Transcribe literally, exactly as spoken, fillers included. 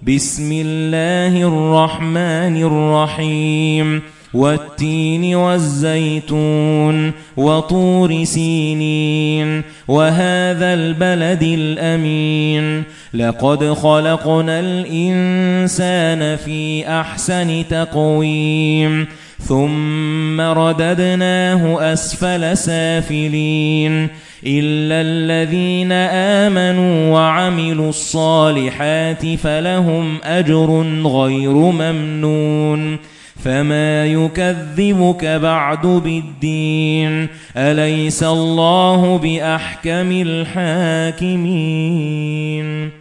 بسم الله الرحمن الرحيم والتين والزيتون وطور سينين وهذا البلد الأمين لقد خلقنا الإنسان في أحسن تقويم ثم رددناه أسفل سافلين إلا الذين آمنوا وعملوا الصالحات فلهم أجر غير ممنون فما يكذبك بعد بالدين أليس الله بأحكم الحاكمين